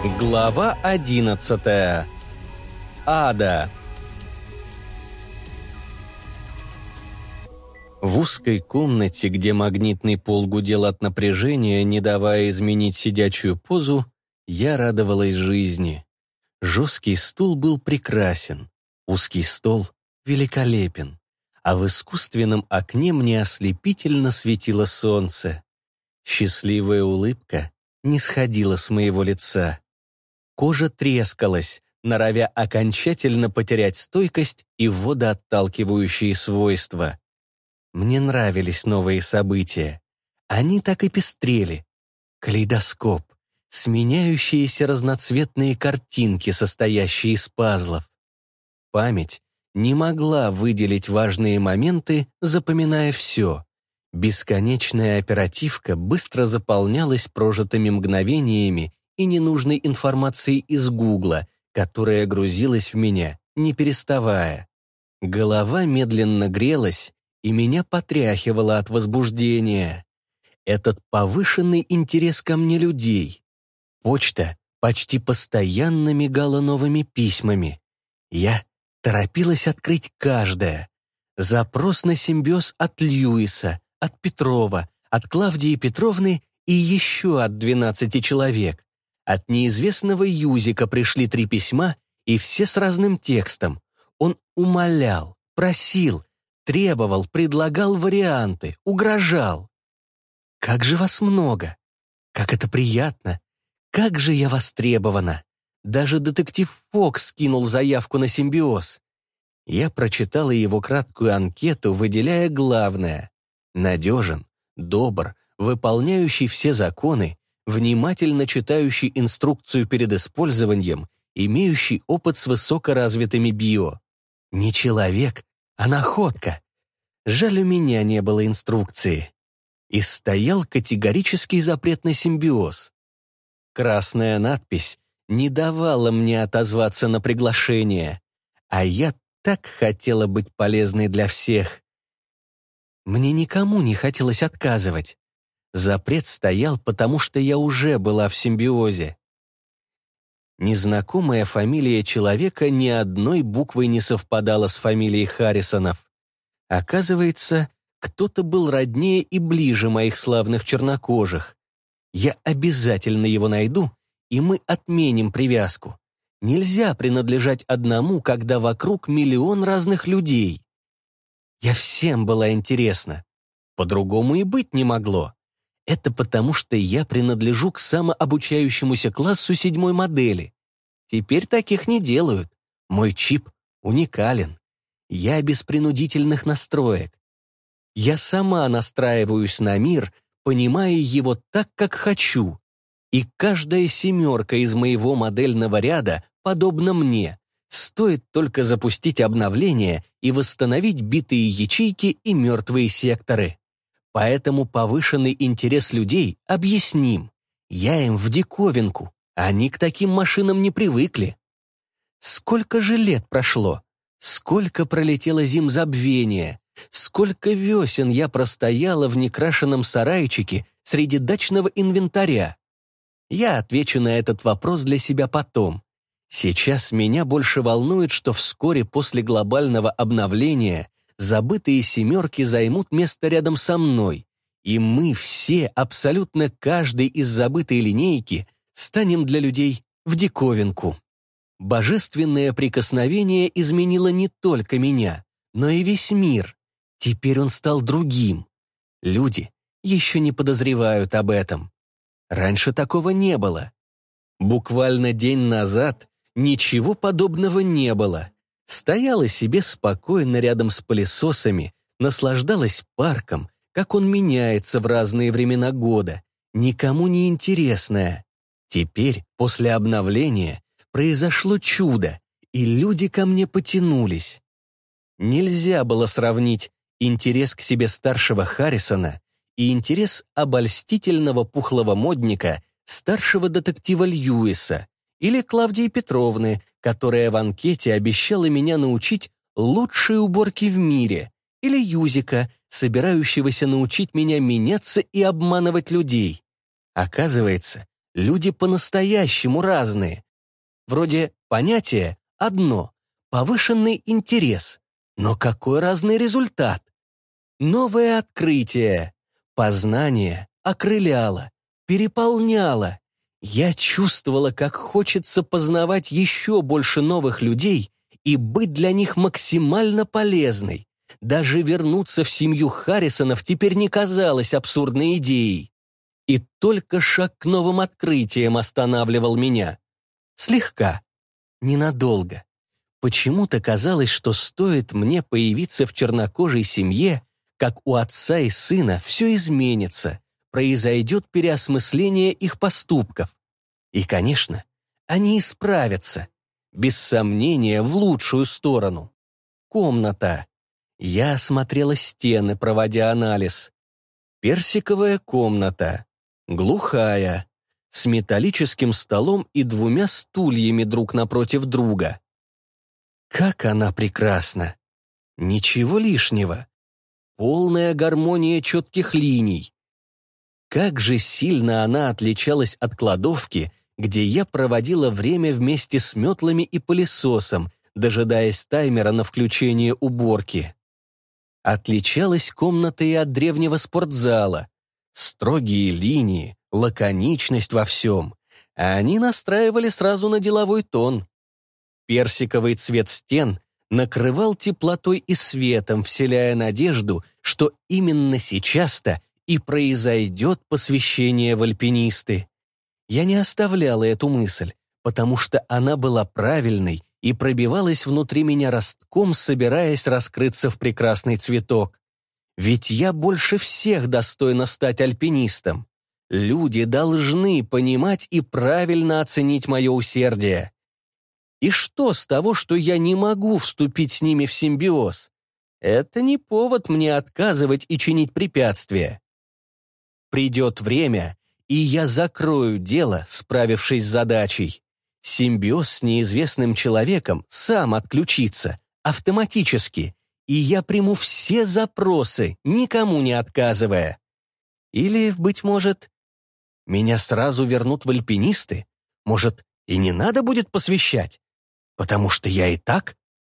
Глава 11. Ада. В узкой комнате, где магнитный пол гудел от напряжения, не давая изменить сидячую позу, я радовалась жизни. Жесткий стул был прекрасен, узкий стол великолепен, а в искусственном окне мне ослепительно светило солнце. Счастливая улыбка не сходила с моего лица. Кожа трескалась, норовя окончательно потерять стойкость и водоотталкивающие свойства. Мне нравились новые события. Они так и пестрели. Калейдоскоп, сменяющиеся разноцветные картинки, состоящие из пазлов. Память не могла выделить важные моменты, запоминая все. Бесконечная оперативка быстро заполнялась прожитыми мгновениями и ненужной информацией из Гугла, которая грузилась в меня, не переставая. Голова медленно грелась, и меня потряхивало от возбуждения. Этот повышенный интерес ко мне людей. Почта почти постоянно мигала новыми письмами. Я торопилась открыть каждое. Запрос на симбиоз от Льюиса, от Петрова, от Клавдии Петровны и еще от 12 человек. От неизвестного Юзика пришли 3 письма, и все с разным текстом. Он умолял, просил, требовал, предлагал варианты, угрожал. Как же вас много! Как это приятно! Как же я востребована! Даже детектив Фокс скинул заявку на симбиоз. Я прочитала его краткую анкету, выделяя главное. Надежен, добр, выполняющий все законы, внимательно читающий инструкцию перед использованием, имеющий опыт с высокоразвитыми био. Не человек, а находка. Жаль, у меня не было инструкции. И стоял категорический запрет на симбиоз. Красная надпись не давала мне отозваться на приглашение, а я так хотела быть полезной для всех. Мне никому не хотелось отказывать. Запрет стоял, потому что я уже была в симбиозе. Незнакомая фамилия человека ни одной буквой не совпадала с фамилией Харрисонов. Оказывается, кто-то был роднее и ближе моих славных чернокожих. Я обязательно его найду, и мы отменим привязку. Нельзя принадлежать одному, когда вокруг миллион разных людей. Я всем была интересна. По-другому и быть не могло. Это потому, что я принадлежу к самообучающемуся классу 7-й модели. Теперь таких не делают. Мой чип уникален. Я без принудительных настроек. Я сама настраиваюсь на мир, понимая его так, как хочу. И каждая 7 из моего модельного ряда подобна мне. Стоит только запустить обновление и восстановить битые ячейки и мертвые секторы. Поэтому повышенный интерес людей объясним. Я им в диковинку. Они к таким машинам не привыкли. Сколько же лет прошло? Сколько пролетело зим забвения? Сколько весен я простояла в некрашенном сарайчике среди дачного инвентаря? Я отвечу на этот вопрос для себя потом. Сейчас меня больше волнует, что вскоре после глобального обновления забытые 7 займут место рядом со мной, и мы все, абсолютно каждый из забытой линейки, станем для людей в диковинку. Божественное прикосновение изменило не только меня, но и весь мир. Теперь он стал другим. Люди еще не подозревают об этом. Раньше такого не было. Буквально день назад ничего подобного не было. Стояла себе спокойно рядом с пылесосами, наслаждалась парком, как он меняется в разные времена года, никому не интересная. Теперь, после обновления, произошло чудо, и люди ко мне потянулись. Нельзя было сравнить интерес к себе старшего Харрисона и интерес обольстительного пухлого модника старшего детектива Льюиса или Клавдии Петровны, которая в анкете обещала меня научить лучшей уборке в мире, или Юзика, собирающегося научить меня меняться и обманывать людей. Оказывается, Люди по-настоящему разные. Вроде понятие одно — повышенный интерес. Но какой разный результат? Новое открытие, познание окрыляло, переполняло. Я чувствовала, как хочется познавать еще больше новых людей и быть для них максимально полезной. Даже вернуться в семью Харрисонов теперь не казалось абсурдной идеей. И только шаг к новым открытиям останавливал меня. Слегка, ненадолго. Почему-то казалось, что стоит мне появиться в чернокожей семье, как у отца и сына все изменится, произойдет переосмысление их поступков. И, конечно, они исправятся, без сомнения, в лучшую сторону. Комната. Я осмотрела стены, проводя анализ. Персиковая комната. Глухая, с металлическим столом и 2 стульями друг напротив друга. Как она прекрасна! Ничего лишнего. Полная гармония четких линий. Как же сильно она отличалась от кладовки, где я проводила время вместе с метлами и пылесосом, дожидаясь таймера на включение уборки. Отличалась комната и от древнего спортзала. Строгие линии, лаконичность во всем. А они настраивали сразу на деловой тон. Персиковый цвет стен накрывал теплотой и светом, вселяя надежду, что именно сейчас-то и произойдет посвящение в альпинисты. Я не оставляла эту мысль, потому что она была правильной и пробивалась внутри меня ростком, собираясь раскрыться в прекрасный цветок. Ведь я больше всех достойна стать альпинистом. Люди должны понимать и правильно оценить мое усердие. И что с того, что я не могу вступить с ними в симбиоз? Это не повод мне отказывать и чинить препятствия. Придет время, и я закрою дело, справившись с задачей. Симбиоз с неизвестным человеком сам отключится, автоматически, и я приму все запросы, никому не отказывая. Или, быть может, меня сразу вернут в альпинисты? Может, и не надо будет посвящать? Потому что я и так?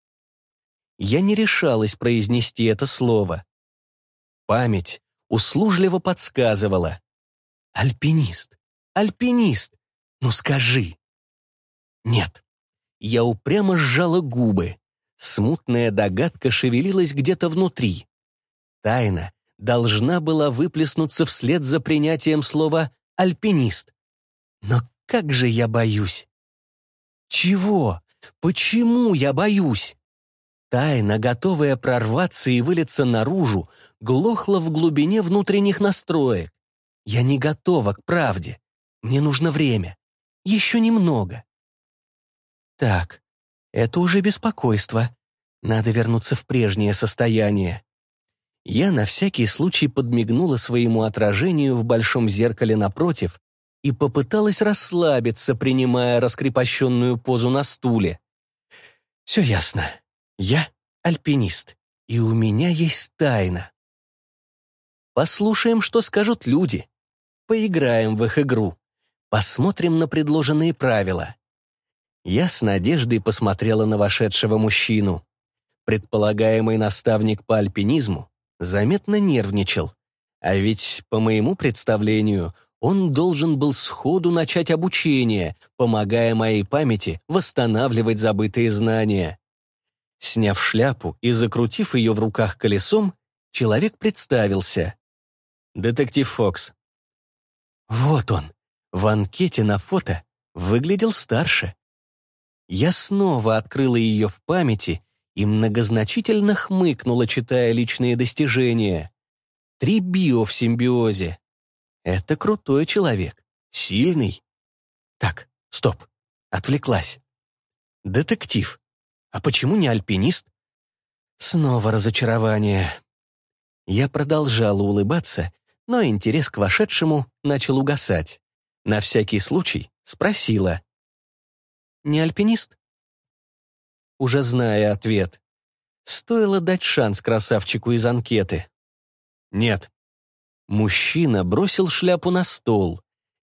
Я не решалась произнести это слово. Память услужливо подсказывала. «Альпинист, альпинист, ну скажи!» Нет, я упрямо сжала губы. Смутная догадка шевелилась где-то внутри. Тайна должна была выплеснуться вслед за принятием слова «альпинист». Но как же я боюсь! Чего? Почему я боюсь? Тайна, готовая прорваться и вылиться наружу, глохла в глубине внутренних настроек. Я не готова к правде. Мне нужно время. Еще немного. Так, это уже беспокойство. Надо вернуться в прежнее состояние. Я на всякий случай подмигнула своему отражению в большом зеркале напротив и попыталась расслабиться, принимая раскрепощенную позу на стуле. Все ясно. Я альпинист, и у меня есть тайна. Послушаем, что скажут люди. Поиграем в их игру. Посмотрим на предложенные правила. Я с надеждой посмотрела на вошедшего мужчину. Предполагаемый наставник по альпинизму заметно нервничал. А ведь, по моему представлению, он должен был сходу начать обучение, помогая моей памяти восстанавливать забытые знания. Сняв шляпу и закрутив ее в руках колесом, человек представился. Детектив Фокс. Вот он, в анкете на фото, выглядел старше. Я снова открыла ее в памяти и многозначительно хмыкнула, читая личные достижения. 3 био в симбиозе. Это крутой человек, сильный. Так, стоп, отвлеклась. Детектив. А почему не альпинист? Снова разочарование. Я продолжала улыбаться, но интерес к вошедшему начал угасать. На всякий случай спросила. Не альпинист? Уже зная ответ. Стоило дать шанс красавчику из анкеты. Нет. Мужчина бросил шляпу на стол,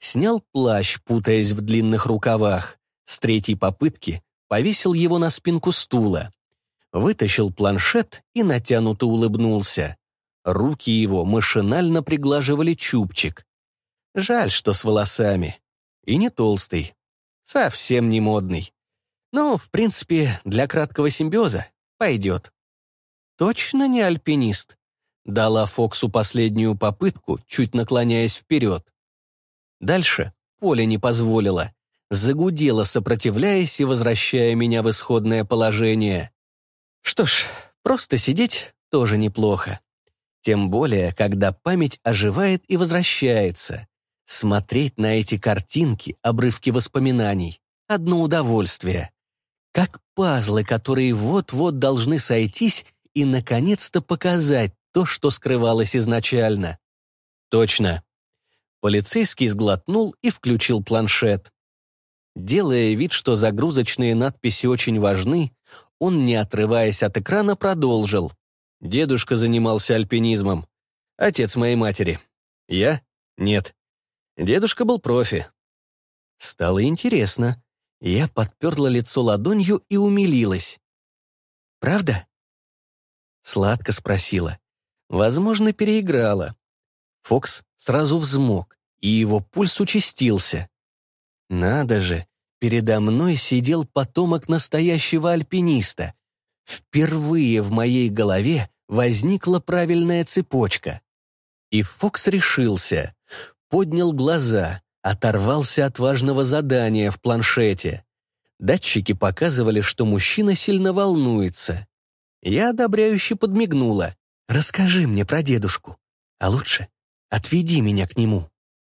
Снял плащ, путаясь в длинных рукавах. С третьей попытки повесил его на спинку стула. Вытащил планшет и натянуто улыбнулся. Руки его машинально приглаживали чубчик. Жаль, что с волосами. И не толстый. Совсем не модный. Но, в принципе, для краткого симбиоза пойдет. Точно не альпинист? Дала Фоксу последнюю попытку, чуть наклоняясь вперед. Дальше поле не позволило. Загудела, сопротивляясь и возвращая меня в исходное положение. Что ж, просто сидеть тоже неплохо. Тем более, когда память оживает и возвращается. Смотреть на эти картинки, обрывки воспоминаний — одно удовольствие. Как пазлы, которые вот-вот должны сойтись и, наконец-то, показать то, что скрывалось изначально. Точно. Полицейский сглотнул и включил планшет. Делая вид, что загрузочные надписи очень важны, он, не отрываясь от экрана, продолжил. Дедушка занимался альпинизмом. Отец моей матери. Я? Нет. Дедушка был профи. Стало интересно. Я подперла лицо ладонью и умилилась. «Правда?» Сладко спросила. Возможно, переиграла. Фокс сразу взмок, и его пульс участился. Надо же, передо мной сидел потомок настоящего альпиниста. Впервые в моей голове возникла правильная цепочка. И Фокс решился. Поднял глаза, оторвался от важного задания в планшете. Датчики показывали, что мужчина сильно волнуется. Я одобряюще подмигнула. «Расскажи мне про дедушку, а лучше отведи меня к нему».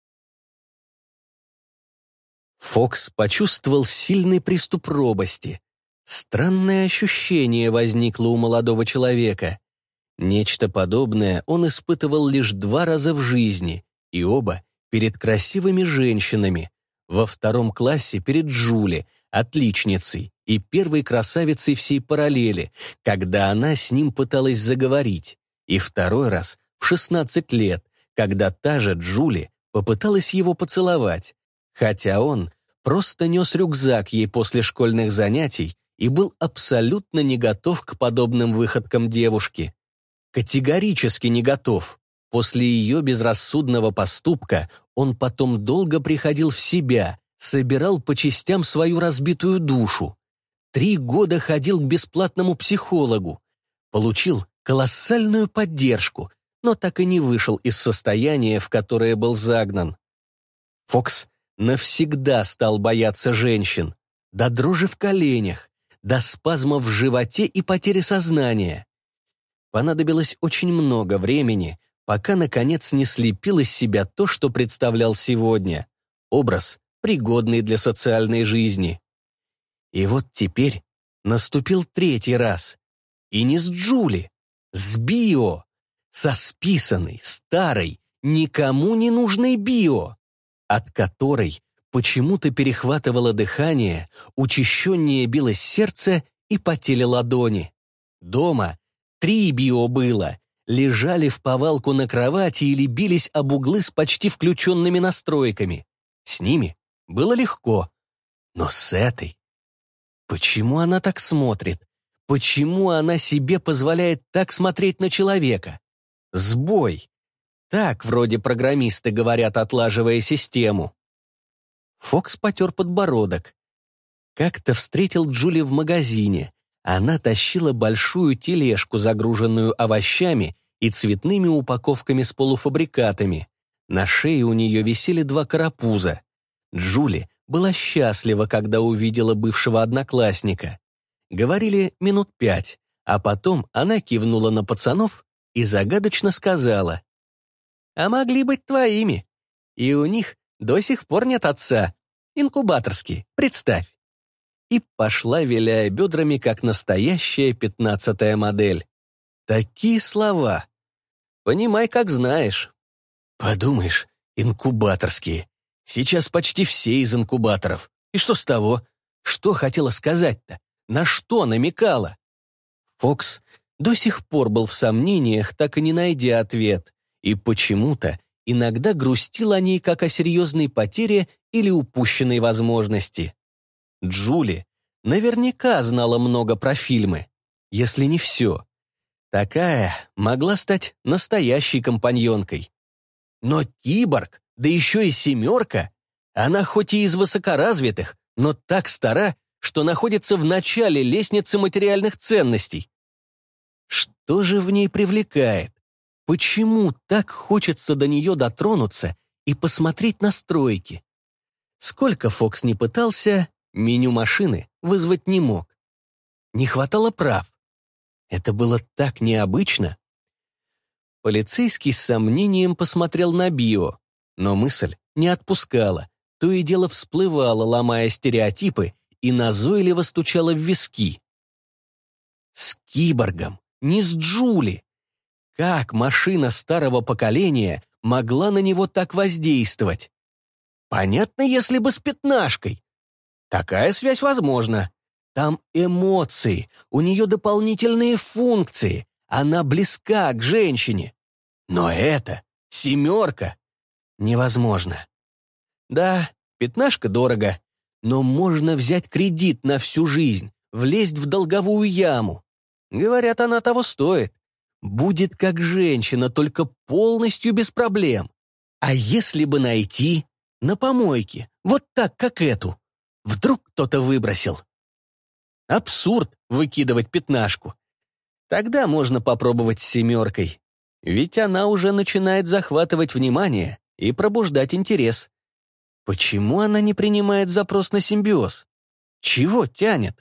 Фокс почувствовал сильный приступ робости. Странное ощущение возникло у молодого человека. Нечто подобное он испытывал лишь 2 раза в жизни, и оба перед красивыми женщинами. Во 2 классе перед Джули, отличницей и первой красавицей всей параллели, когда она с ним пыталась заговорить, и 2 раз в 16 лет, когда та же Джули попыталась его поцеловать, хотя он просто нес рюкзак ей после школьных занятий и был абсолютно не готов к подобным выходкам девушки. Категорически не готов. После ее безрассудного поступка он потом долго приходил в себя, собирал по частям свою разбитую душу. 3 года ходил к бесплатному психологу. Получил колоссальную поддержку, но так и не вышел из состояния, в которое был загнан. Фокс навсегда стал бояться женщин. До дрожи в коленях, до спазмов в животе и потери сознания. Понадобилось очень много времени, пока, наконец, не слепил из себя то, что представлял сегодня. Образ, пригодный для социальной жизни. И вот теперь наступил 3-й раз. И не с Джули, с Био. Со списанной, старой, никому не нужной Био, от которой почему-то перехватывало дыхание, учащеннее билось сердце и потели ладони. Дома 3 Био было. Лежали в повалку на кровати или бились об углы с почти включенными настройками. С ними было легко. Но с этой... Почему она так смотрит? Почему она себе позволяет так смотреть на человека? Сбой. Так вроде программисты говорят, отлаживая систему. Фокс потер подбородок. Как-то встретил Джули в магазине. Она тащила большую тележку, загруженную овощами и цветными упаковками с полуфабрикатами. На шее у нее висели 2 карапуза. Джули была счастлива, когда увидела бывшего одноклассника. Говорили минут 5, а потом она кивнула на пацанов и загадочно сказала: «А могли быть твоими. И у них до сих пор нет отца. Инкубаторский, представь». И пошла, виляя бедрами, как настоящая 15-я модель. Такие слова. Понимай, как знаешь. Подумаешь, инкубаторские. Сейчас почти все из инкубаторов. И что с того? Что хотела сказать-то? На что намекала? Фокс до сих пор был в сомнениях, так и не найдя ответ. И почему-то иногда грустил о ней как о серьезной потере или упущенной возможности. Джули наверняка знала много про фильмы, если не все. Такая могла стать настоящей компаньонкой. Но киборг, да еще и семерка, она хоть и из высокоразвитых, но так стара, что находится в начале лестницы материальных ценностей. Что же в ней привлекает? Почему так хочется до нее дотронуться и посмотреть настройки? Сколько Фокс не пытался, меню машины вызвать не мог. Не хватало прав. Это было так необычно. Полицейский с сомнением посмотрел на Био, но мысль не отпускала, то и дело всплывала, ломая стереотипы, и назойливо стучала в виски. С киборгом, не с Джули. Как машина старого поколения могла на него так воздействовать? Понятно, если бы с пятнашкой. Такая связь возможна. Там эмоции, у нее дополнительные функции, она близка к женщине. Но это семерка. Невозможно. Да, пятнашка дорого, но можно взять кредит на всю жизнь, влезть в долговую яму. Говорят, она того стоит. Будет как женщина, только полностью без проблем. А если бы найти на помойке, вот так, как эту, вдруг кто-то выбросил? Абсурд выкидывать пятнашку. Тогда можно попробовать с семеркой. Ведь она уже начинает захватывать внимание и пробуждать интерес. Почему она не принимает запрос на симбиоз? Чего тянет?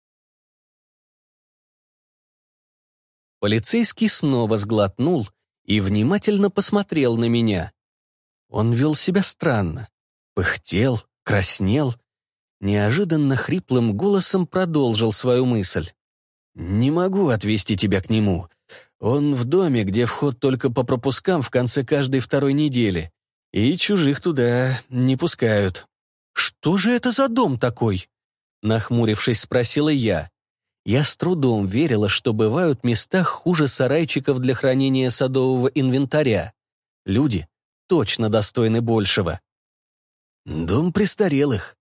Полицейский снова сглотнул и внимательно посмотрел на меня. Он вел себя странно. Пыхтел, краснел. Неожиданно хриплым голосом продолжил свою мысль. «Не могу отвезти тебя к нему. Он в доме, где вход только по пропускам в конце каждой второй недели. И чужих туда не пускают». «Что же это за дом такой?» Нахмурившись, спросила я. Я с трудом верила, что бывают места хуже сарайчиков для хранения садового инвентаря. Люди точно достойны большего. «Дом престарелых».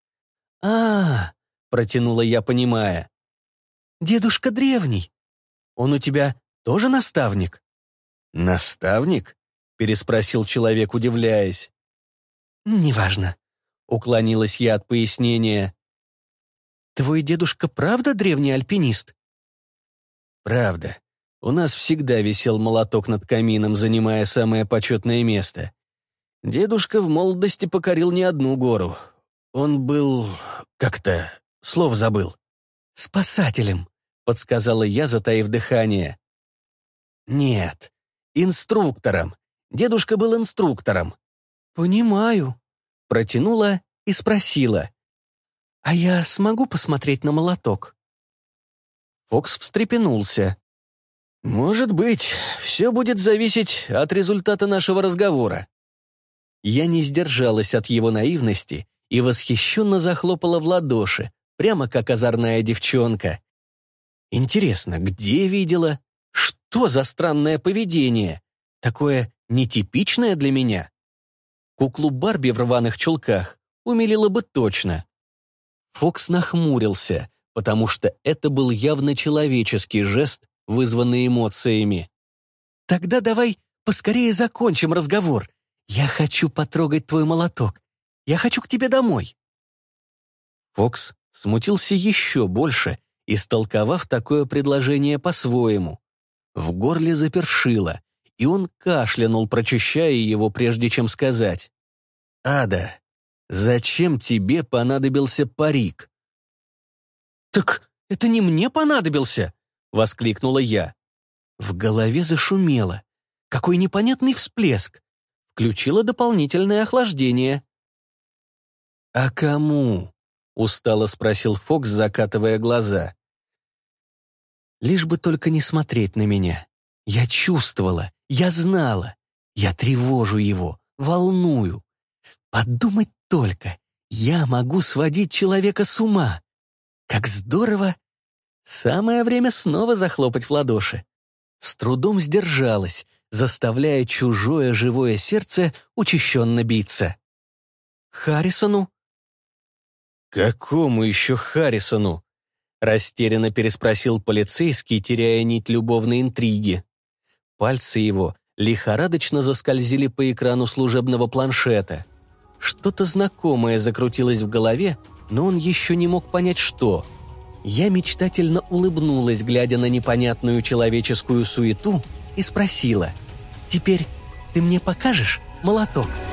Протянула я, понимая. «Дедушка древний. Он у тебя тоже наставник?» «Наставник?» — переспросил человек, удивляясь. «Неважно», — уклонилась я от пояснения. «Твой дедушка правда древний альпинист?» «Правда. У нас всегда висел молоток над камином, занимая самое почетное место. Дедушка в молодости покорил не одну гору. Он был... как-то... слов забыл». «Спасателем», — подсказала я, затаив дыхание. «Нет, инструктором. Дедушка был инструктором». «Понимаю», — протянула и спросила. «А я смогу посмотреть на молоток?» Фокс встрепенулся. «Может быть, все будет зависеть от результата нашего разговора». Я не сдержалась от его наивности и восхищенно захлопала в ладоши, прямо как озорная девчонка. Интересно, где видела? Что за странное поведение? Такое нетипичное для меня. Куклу Барби в рваных чулках умилила бы точно. Фокс нахмурился, потому что это был явно человеческий жест, вызванный эмоциями. «Тогда давай поскорее закончим разговор. Я хочу потрогать твой молоток. Я хочу к тебе домой». Фокс смутился еще больше, истолковав такое предложение по-своему. В горле запершило, и он кашлянул, прочищая его, прежде чем сказать. «Ада, зачем тебе понадобился парик?» «Так это не мне понадобился!» — воскликнула я. В голове зашумело. Какой непонятный всплеск. Включила дополнительное охлаждение. «А кому?» — устало спросил Фокс, закатывая глаза. Лишь бы только не смотреть на меня. Я чувствовала, я знала. Я тревожу его, волную. Подумать только, я могу сводить человека с ума. Как здорово! Самое время снова захлопать в ладоши. С трудом сдержалась, заставляя чужое живое сердце учащенно биться. «Харрисону?» «Какому еще Харрисону?» — растерянно переспросил полицейский, теряя нить любовной интриги. Пальцы его лихорадочно заскользили по экрану служебного планшета. Что-то знакомое закрутилось в голове, но он еще не мог понять, что. Я мечтательно улыбнулась, глядя на непонятную человеческую суету, и спросила: «Теперь ты мне покажешь молоток?»